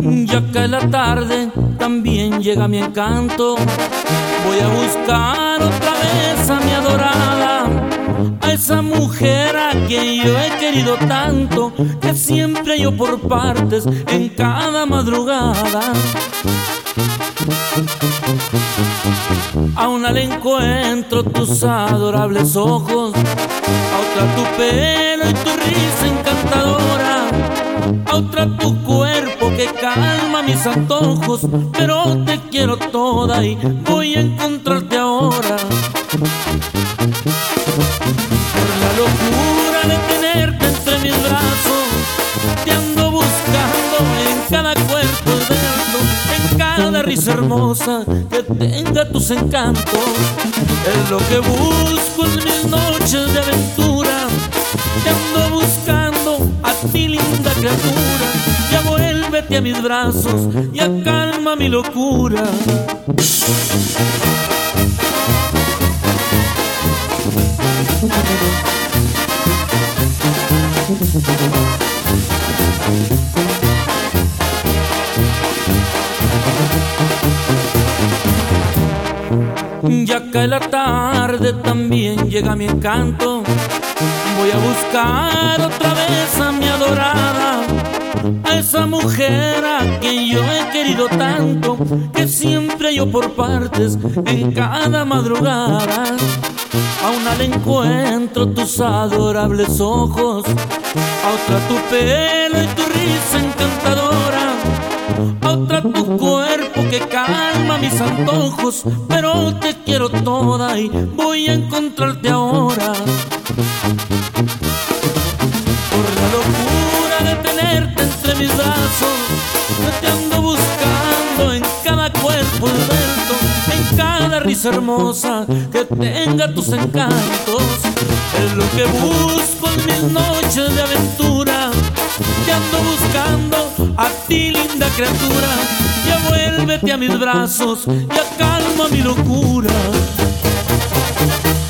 Ya cae la tarde, también llega mi encanto. Voy a buscar otra vez a mi adorada, a esa mujer a quien yo he querido tanto, que siempre yo por partes en cada madrugada. A una le encuentro tus adorables ojos, a otra tu pelo y tu risa encantadora, a otra tu cuerpo que calma mis antojos, pero te quiero toda y voy a encontrarte ahora. Por la locura de tenerte entre mis brazos, te ando buscando en cada cuerpo esbelto, en cada risa hermosa que tenga tus encantos. Es lo que busco en mis noches de aventura. Te ando buscando a ti, linda criatura. Ya vuélvete a mis brazos, ya calma mi locura. Ya cae la tarde, también llega mi encanto. Voy a buscar otra vez a mi adorada, a esa mujer a quien yo he querido tanto, que siempre yo por partes en cada madrugada. A una le encuentro tus adorables ojos, a otra tu pelo y tu risa encantadora, a otra tu cuerpo que calma mis antojos, pero te quiero toda y voy a encontrarte ahora. Por la locura de tenerte entre mis brazos, yo te ando buscando en cada cuerpo esbelto, en cada risa hermosa que tenga tus encantos. Es lo que busco en mis noches de aventura. Te ando buscando a ti, linda criatura. Ya vuélvete a mis brazos, ya calma mi locura.